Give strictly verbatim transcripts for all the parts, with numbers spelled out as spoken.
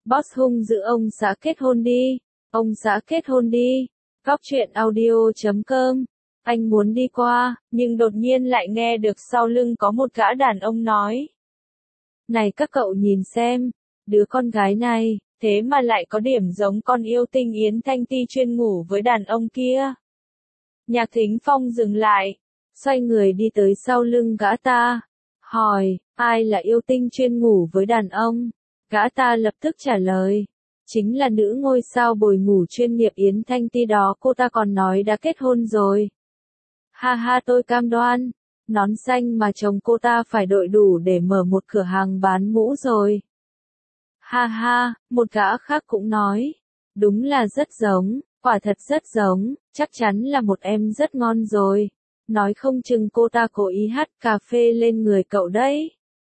Boss hung dữ ông xã kết hôn đi. Ông xã kết hôn đi. Góc truyện audio chấm com. Anh muốn đi qua, nhưng đột nhiên lại nghe được sau lưng có một gã đàn ông nói. Này các cậu nhìn xem, đứa con gái này, thế mà lại có điểm giống con yêu tinh Yến Thanh Ti chuyên ngủ với đàn ông kia. Nhạc Thính Phong dừng lại, xoay người đi tới sau lưng gã ta, hỏi, ai là yêu tinh chuyên ngủ với đàn ông? Gã ta lập tức trả lời, chính là nữ ngôi sao bồi ngủ chuyên nghiệp Yến Thanh Ti đó, cô ta còn nói đã kết hôn rồi. Ha ha, tôi cam đoan, nón xanh mà chồng cô ta phải đội đủ để mở một cửa hàng bán mũ rồi. Ha ha, một gã khác cũng nói, đúng là rất giống, quả thật rất giống, chắc chắn là một em rất ngon rồi. Nói không chừng cô ta cố ý hắt cà phê lên người cậu đấy.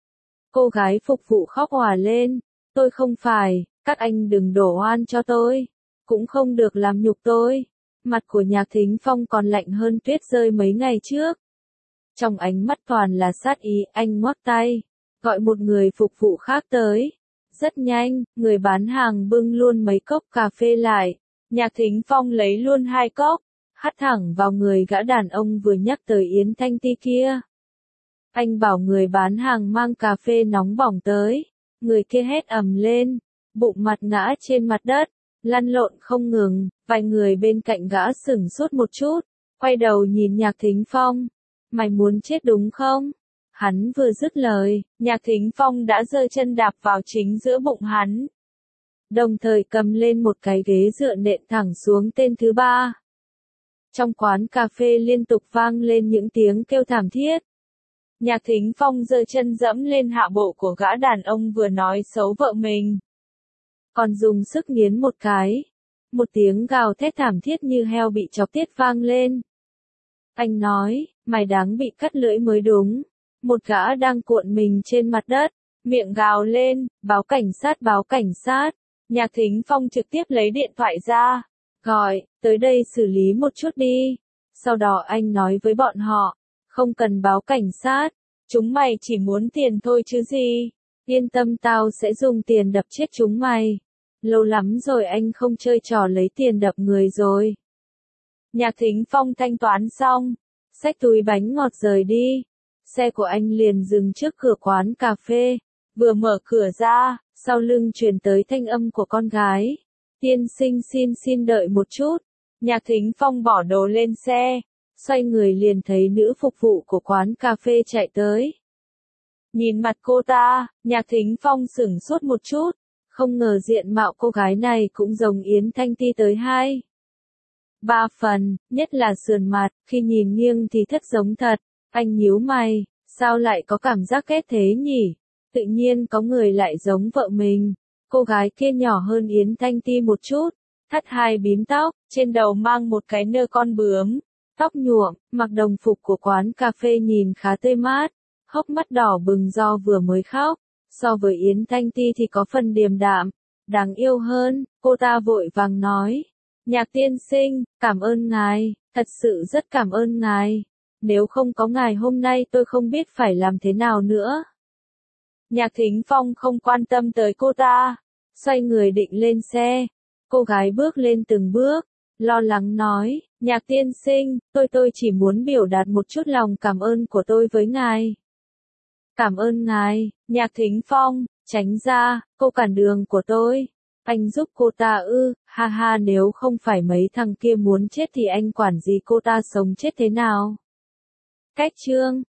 Cô gái phục vụ khóc òa lên, tôi không phải, các anh đừng đổ oan cho tôi, cũng không được làm nhục tôi. Mặt của Nhạc Thính Phong còn lạnh hơn tuyết rơi mấy ngày trước. Trong ánh mắt toàn là sát ý, anh ngoắc tay, gọi một người phục vụ khác tới. Rất nhanh, người bán hàng bưng luôn mấy cốc cà phê lại. Nhạc Thính Phong lấy luôn hai cốc, hắt thẳng vào người gã đàn ông vừa nhắc tới Yến Thanh Ti kia. Anh bảo người bán hàng mang cà phê nóng bỏng tới. Người kia hét ầm lên, bụng mặt ngã trên mặt đất, lăn lộn không ngừng. Vài người bên cạnh gã sửng sốt một chút, quay đầu nhìn Nhạc Thính Phong. Mày muốn chết đúng không? Hắn vừa dứt lời, Nhạc Thính Phong đã giơ chân đạp vào chính giữa bụng hắn. Đồng thời cầm lên một cái ghế dựa nện thẳng xuống tên thứ ba. Trong quán cà phê liên tục vang lên những tiếng kêu thảm thiết. Nhạc Thính Phong giơ chân dẫm lên hạ bộ của gã đàn ông vừa nói xấu vợ mình. Còn dùng sức nghiến một cái. Một tiếng gào thét thảm thiết như heo bị chọc tiết vang lên. Anh nói, mày đáng bị cắt lưỡi mới đúng. Một gã đang cuộn mình trên mặt đất, miệng gào lên, báo cảnh sát báo cảnh sát. Nhạc Thính Phong trực tiếp lấy điện thoại ra, gọi, tới đây xử lý một chút đi. Sau đó anh nói với bọn họ, không cần báo cảnh sát, chúng mày chỉ muốn tiền thôi chứ gì. Yên tâm, tao sẽ dùng tiền đập chết chúng mày. Lâu lắm rồi anh không chơi trò lấy tiền đập người rồi. Nhạc Thính Phong thanh toán xong, xách túi bánh ngọt rời đi. Xe của anh liền dừng trước cửa quán cà phê. Vừa mở cửa ra, sau lưng truyền tới thanh âm của con gái. Tiên sinh xin xin đợi một chút. Nhạc Thính Phong bỏ đồ lên xe, xoay người liền thấy nữ phục vụ của quán cà phê chạy tới. Nhìn mặt cô ta, Nhạc Thính Phong sửng sốt một chút, không ngờ diện mạo cô gái này cũng giống Yến Thanh Ti tới hai. Ba phần, nhất là sườn mặt, khi nhìn nghiêng thì thật giống thật. Anh nhíu mày, sao lại có cảm giác ghét thế nhỉ? Tự nhiên có người lại giống vợ mình. Cô gái kia nhỏ hơn Yến Thanh Ti một chút, thắt hai bím tóc, trên đầu mang một cái nơ con bướm, tóc nhuộm, mặc đồng phục của quán cà phê nhìn khá tươi mát, hốc mắt đỏ bừng do vừa mới khóc. So với Yến Thanh Ti thì có phần điềm đạm, đáng yêu hơn. Cô ta vội vàng nói, Nhạc tiên sinh, cảm ơn ngài, thật sự rất cảm ơn ngài. Nếu không có ngài hôm nay tôi không biết phải làm thế nào nữa. Nhạc Thính Phong không quan tâm tới cô ta, xoay người định lên xe. Cô gái bước lên từng bước, lo lắng nói, Nhạc tiên sinh, tôi tôi chỉ muốn biểu đạt một chút lòng cảm ơn của tôi với ngài. Cảm ơn ngài. Nhạc Thính Phong, tránh ra, cô cản đường của tôi. Anh giúp cô ta ư, ha ha, nếu không phải mấy thằng kia muốn chết thì anh quản gì cô ta sống chết thế nào. Cách chương